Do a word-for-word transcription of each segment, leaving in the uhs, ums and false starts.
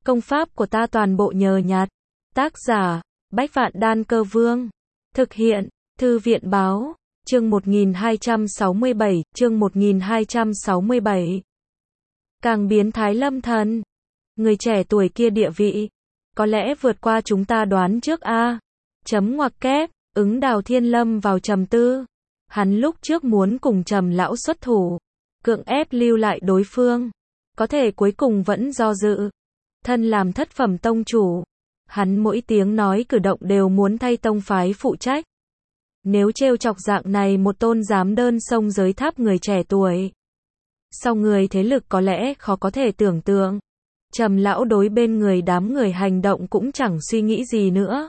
Công pháp của ta toàn bộ nhờ nhặt. Tác giả, Bách Vạn Đan Cơ Vương. Thực hiện, Thư viện Báo. Chương một nghìn hai trăm sáu mươi bảy, chương một nghìn hai trăm sáu mươi bảy. Càng biến thái Lâm Thần. Người trẻ tuổi kia địa vị, có lẽ vượt qua chúng ta đoán trước a. Chấm ngoặc kép, Ứng Đào Thiên lâm vào trầm tư. Hắn lúc trước muốn cùng Trầm lão xuất thủ, cưỡng ép lưu lại đối phương, có thể cuối cùng vẫn do dự. Thân làm thất phẩm tông chủ, hắn mỗi tiếng nói cử động đều muốn thay tông phái phụ trách. Nếu trêu chọc dạng này một tôn giám đơn sông giới tháp người trẻ tuổi, sau người thế lực có lẽ khó có thể tưởng tượng. Trầm lão đối bên người đám người hành động cũng chẳng suy nghĩ gì nữa.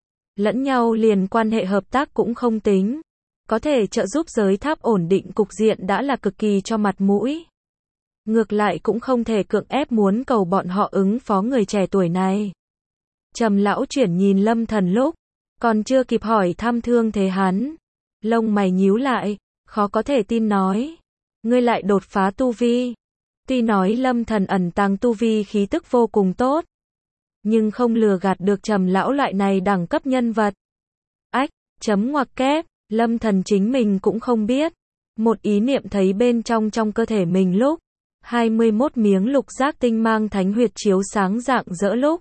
Lẫn nhau liền quan hệ hợp tác cũng không tính. Có thể trợ giúp giới tháp ổn định cục diện đã là cực kỳ cho mặt mũi. Ngược lại cũng không thể cưỡng ép muốn cầu bọn họ ứng phó người trẻ tuổi này. Trầm lão chuyển nhìn Lâm Thần lúc, còn chưa kịp hỏi thăm thương thế hắn. Lông mày nhíu lại, khó có thể tin nói. Ngươi lại đột phá tu vi. Tuy nói Lâm Thần ẩn tàng tu vi khí tức vô cùng tốt, nhưng không lừa gạt được Trầm lão loại này đẳng cấp nhân vật. Ách, chấm ngoặc kép, Lâm Thần chính mình cũng không biết. Một ý niệm thấy bên trong trong cơ thể mình lúc, hai mươi mốt miếng lục giác tinh mang thánh huyệt chiếu sáng rạng rỡ lúc,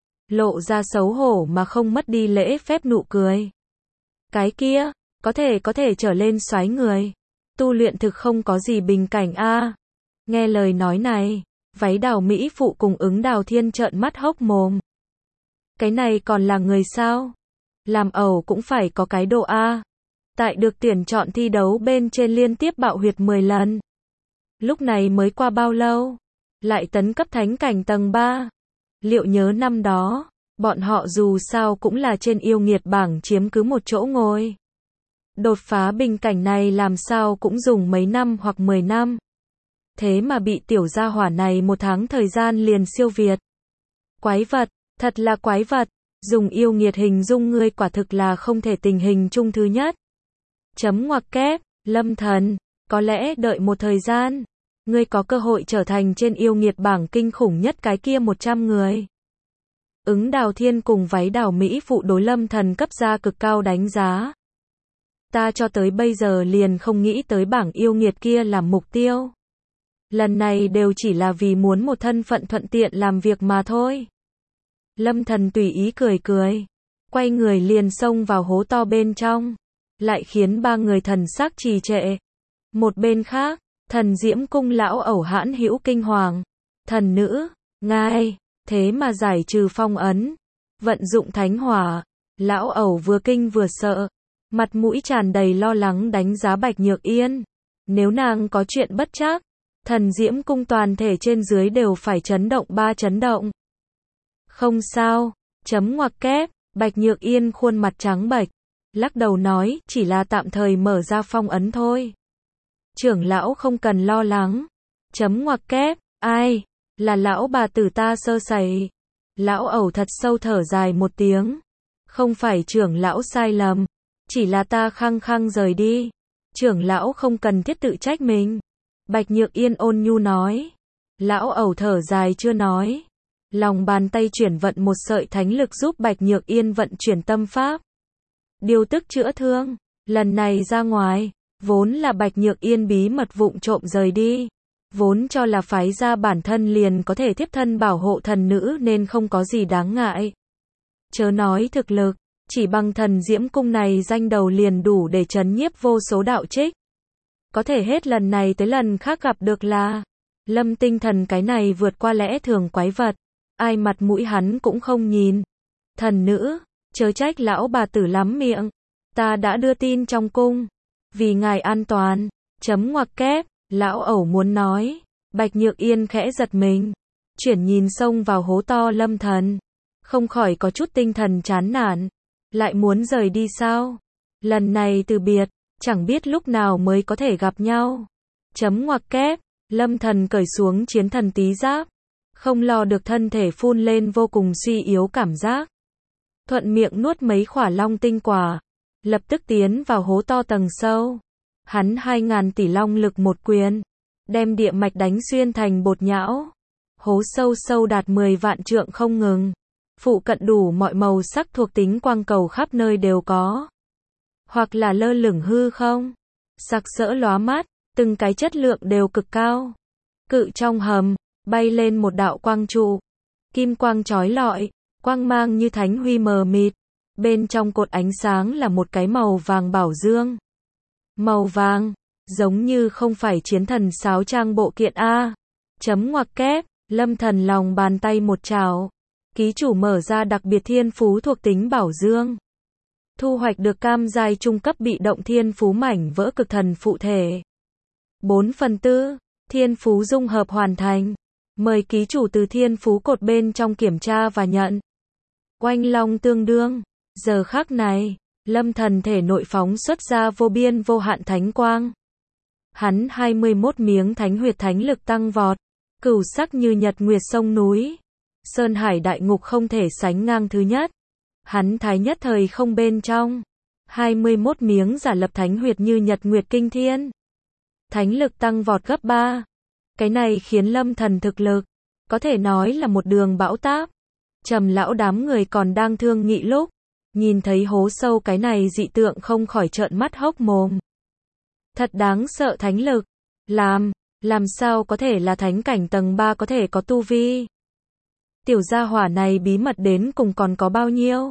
lộ ra xấu hổ mà không mất đi lễ phép nụ cười. Cái kia, có thể có thể trở lên soái người. Tu luyện thực không có gì bình cảnh a. Nghe lời nói này, váy đào Mỹ phụ cùng Ứng Đào Thiên trợn mắt hốc mồm. Cái này còn là người sao? Làm ẩu cũng phải có cái độ a. Tại được tuyển chọn thi đấu bên trên liên tiếp bạo huyệt mười lần. Lúc này mới qua bao lâu? Lại tấn cấp thánh cảnh tầng ba. Liệu nhớ năm đó, bọn họ dù sao cũng là trên yêu nghiệt bảng chiếm cứ một chỗ ngồi. Đột phá bình cảnh này làm sao cũng dùng mấy năm hoặc mười năm. Thế mà bị tiểu gia hỏa này một tháng thời gian liền siêu việt. Quái vật, thật là quái vật. Dùng yêu nghiệt hình dung ngươi quả thực là không thể tình hình chung thứ nhất. Chấm ngoặc kép, Lâm Thần, có lẽ đợi một thời gian, ngươi có cơ hội trở thành trên yêu nghiệt bảng kinh khủng nhất cái kia một trăm người. Ứng Đào Thiên cùng váy đào Mỹ phụ đối Lâm Thần cấp ra cực cao đánh giá. Ta cho tới bây giờ liền không nghĩ tới bảng yêu nghiệt kia làm mục tiêu. Lần này đều chỉ là vì muốn một thân phận thuận tiện làm việc mà thôi. Lâm Thần tùy ý cười cười, quay người liền xông vào hố to bên trong, lại khiến ba người thần sắc trì trệ. Một bên khác, Thần Diễm cung lão ẩu hãn hữu kinh hoàng. Thần nữ, ngài, thế mà giải trừ phong ấn, vận dụng thánh hỏa. Lão ẩu vừa kinh vừa sợ, mặt mũi tràn đầy lo lắng đánh giá Bạch Nhược Yên. Nếu nàng có chuyện bất trắc, Thần Diễm cung toàn thể trên dưới đều phải chấn động ba chấn động. Không sao, chấm ngoặc kép, Bạch Nhược Yên khuôn mặt trắng bệch, lắc đầu nói, chỉ là tạm thời mở ra phong ấn thôi. Trưởng lão không cần lo lắng. Chấm ngoặc kép, ai, là lão bà tử ta sơ sẩy. Lão ẩu thật sâu thở dài một tiếng. Không phải trưởng lão sai lầm, chỉ là ta khăng khăng rời đi. Trưởng lão không cần thiết tự trách mình. Bạch Nhược Yên ôn nhu nói. Lão ẩu thở dài chưa nói. Lòng bàn tay chuyển vận một sợi thánh lực giúp Bạch Nhược Yên vận chuyển tâm pháp. Điều tức chữa thương. Lần này ra ngoài, vốn là Bạch Nhược Yên bí mật vụng trộm rời đi. Vốn cho là phái ra bản thân liền có thể tiếp thân bảo hộ thần nữ nên không có gì đáng ngại. Chớ nói thực lực, chỉ bằng Thần Diễm cung này danh đầu liền đủ để trấn nhiếp vô số đạo trích. Có thể hết lần này tới lần khác gặp được là Lâm Tinh Thần, cái này vượt qua lẽ thường quái vật. Ai mặt mũi hắn cũng không nhìn. Thần nữ, chớ trách lão bà tử lắm miệng. Ta đã đưa tin trong cung. Vì ngài an toàn. Chấm ngoặc kép, lão ẩu muốn nói. Bạch Nhược Yên khẽ giật mình. Chuyển nhìn xông vào hố to Lâm Thần. Không khỏi có chút tinh thần chán nản. Lại muốn rời đi sao? Lần này từ biệt, chẳng biết lúc nào mới có thể gặp nhau. Chấm ngoặc kép, Lâm Thần cởi xuống chiến thần tí giáp. Không lo được thân thể phun lên vô cùng suy yếu cảm giác. Thuận miệng nuốt mấy khỏa long tinh quả. Lập tức tiến vào hố to tầng sâu. Hắn hai ngàn tỷ long lực một quyền. Đem địa mạch đánh xuyên thành bột nhão. hố sâu sâu đạt mười vạn trượng không ngừng. Phụ cận đủ mọi màu sắc thuộc tính quang cầu khắp nơi đều có. Hoặc là lơ lửng hư không, sặc sỡ lóa mắt, từng cái chất lượng đều cực cao. Cự trong hầm, bay lên một đạo quang trụ. Kim quang chói lọi, quang mang như thánh huy mờ mịt. Bên trong cột ánh sáng là một cái màu vàng bảo dương. Màu vàng, giống như không phải chiến thần sáo trang bộ kiện A. Chấm ngoặc kép, Lâm Thần lòng bàn tay một trào. Ký chủ mở ra đặc biệt thiên phú thuộc tính bảo dương. Thu hoạch được cam giai trung cấp bị động thiên phú mảnh vỡ cực thần phụ thể. bốn phần tư, thiên phú dung hợp hoàn thành. Mời ký chủ từ thiên phú cột bên trong kiểm tra và nhận. Oanh long tương đương. Giờ khắc này, Lâm Thần thể nội phóng xuất ra vô biên vô hạn thánh quang. Hắn hai mươi mốt miếng thánh huyệt thánh lực tăng vọt. Cửu sắc như nhật nguyệt sông núi. Sơn hải đại ngục không thể sánh ngang thứ nhất. Hắn thái nhất thời không bên trong. hai mươi mốt miếng giả lập thánh huyệt như nhật nguyệt kinh thiên. Thánh lực tăng vọt gấp ba. Cái này khiến Lâm Thần thực lực, có thể nói là một đường bão táp. Trầm lão đám người còn đang thương nghị lúc, nhìn thấy hố sâu cái này dị tượng không khỏi trợn mắt hốc mồm. Thật đáng sợ thánh lực. Làm, làm sao có thể là thánh cảnh tầng ba có thể có tu vi? Tiểu gia hỏa này bí mật đến cùng còn có bao nhiêu?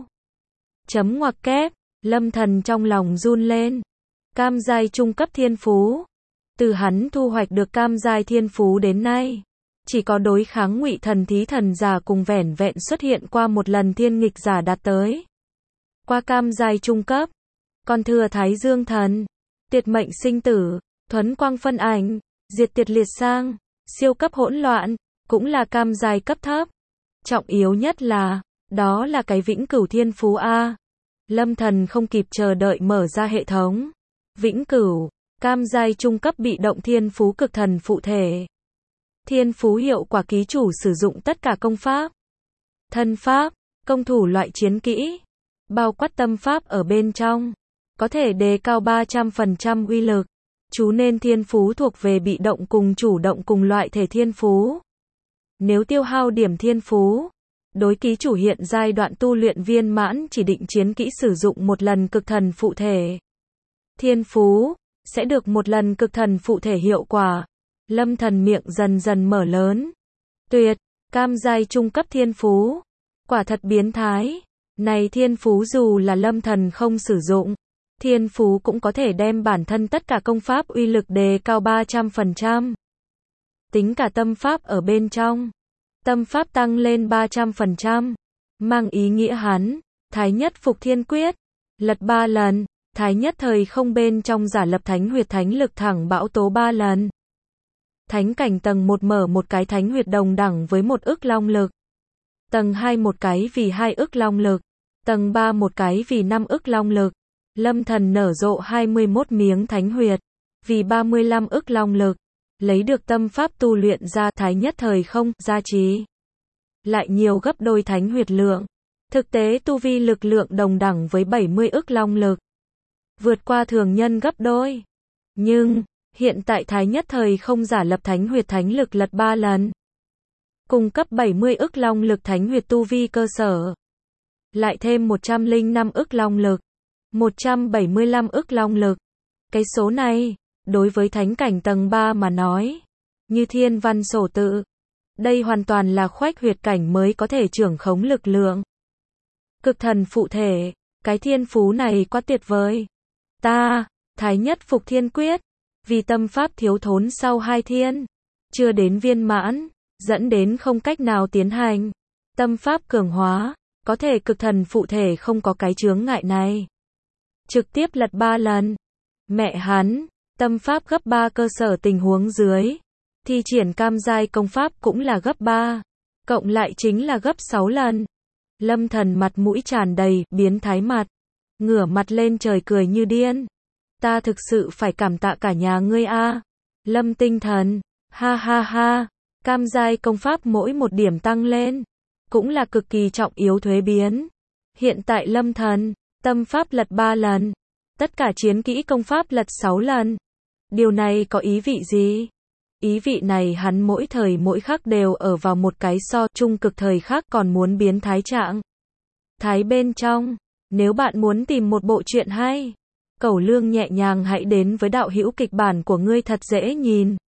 Chấm ngoặc kép, Lâm Thần trong lòng run lên. Cam giai trung cấp thiên phú. Từ hắn thu hoạch được cam giai thiên phú đến nay, chỉ có đối kháng ngụy thần thí thần giả cùng vẻn vẹn xuất hiện qua một lần thiên nghịch giả đạt tới. Qua cam giai trung cấp, còn thừa Thái Dương thần, Tiệt mệnh sinh tử, Thuấn quang phân ảnh, Diệt tiệt liệt sang, siêu cấp hỗn loạn, cũng là cam giai cấp thấp. Trọng yếu nhất là, đó là cái vĩnh cửu thiên phú A. Lâm Thần không kịp chờ đợi mở ra hệ thống. Vĩnh cửu, cam giai trung cấp bị động thiên phú cực thần phụ thể. Thiên phú hiệu quả ký chủ sử dụng tất cả công pháp, thân pháp, công thủ loại chiến kỹ, bao quát tâm pháp ở bên trong, có thể đề cao ba trăm phần trăm uy lực. Chú nên thiên phú thuộc về bị động cùng chủ động cùng loại thể thiên phú. Nếu tiêu hao điểm thiên phú, đối ký chủ hiện giai đoạn tu luyện viên mãn chỉ định chiến kỹ sử dụng một lần cực thần phụ thể. Thiên phú sẽ được một lần cực thần phụ thể hiệu quả. Lâm Thần miệng dần dần mở lớn. Tuyệt, cam giai trung cấp thiên phú. Quả thật biến thái. Này thiên phú dù là Lâm Thần không sử dụng, thiên phú cũng có thể đem bản thân tất cả công pháp uy lực đề cao ba trăm phần trăm. Tính cả tâm pháp ở bên trong, tâm pháp tăng lên ba trăm phần trăm. Mang ý nghĩa hắn, thái nhất phục thiên quyết, lật ba lần, thái nhất thời không bên trong giả lập thánh huyệt thánh lực thẳng bão tố ba lần. Thánh cảnh tầng một mở một cái thánh huyệt đồng đẳng với một ức long lực. Tầng hai một cái vì hai ức long lực. Tầng ba một cái vì năm ức long lực. Lâm Thần nở rộ hai mươi mốt miếng thánh huyệt, vì ba mươi lăm ức long lực. Lấy được tâm pháp tu luyện ra thái nhất thời không, gia trì. Lại nhiều gấp đôi thánh huyệt lượng. Thực tế tu vi lực lượng đồng đẳng với bảy mươi ức long lực. Vượt qua thường nhân gấp đôi. Nhưng, hiện tại thái nhất thời không giả lập thánh huyệt thánh lực lật ba lần. Cung cấp bảy mươi ức long lực thánh huyệt tu vi cơ sở. Lại thêm một trăm lẻ năm ức long lực. một trăm bảy mươi lăm ức long lực. Cái số này, đối với thánh cảnh tầng ba mà nói, như thiên văn sổ tự. Đây hoàn toàn là khoách huyệt cảnh mới có thể trưởng khống lực lượng. Cực thần phụ thể, cái thiên phú này quá tuyệt vời. Ta, thái nhất phục thiên quyết, vì tâm pháp thiếu thốn sau hai thiên, chưa đến viên mãn, dẫn đến không cách nào tiến hành. Tâm pháp cường hóa, có thể cực thần phụ thể không có cái chướng ngại này. Trực tiếp lật ba lần. Mẹ hắn, tâm pháp gấp ba cơ sở tình huống dưới. Thi triển cam giai công pháp cũng là gấp ba. Cộng lại chính là gấp sáu lần. Lâm Thần mặt mũi tràn đầy, biến thái mặt. Ngửa mặt lên trời cười như điên. Ta thực sự phải cảm tạ cả nhà ngươi a. Lâm Tinh Thần, ha ha ha. Cam giai công pháp mỗi một điểm tăng lên, cũng là cực kỳ trọng yếu thuế biến. Hiện tại Lâm Thần, tâm pháp lật ba lần. Tất cả chiến kỹ công pháp lật sáu lần. Điều này có ý vị gì? Ý vị này hắn mỗi thời mỗi khắc đều ở vào một cái so trung cực thời khắc còn muốn biến thái trạng thái bên trong. Nếu bạn muốn tìm một bộ truyện hay, cẩu lương nhẹ nhàng hãy đến với đạo hữu kịch bản của ngươi thật dễ nhìn.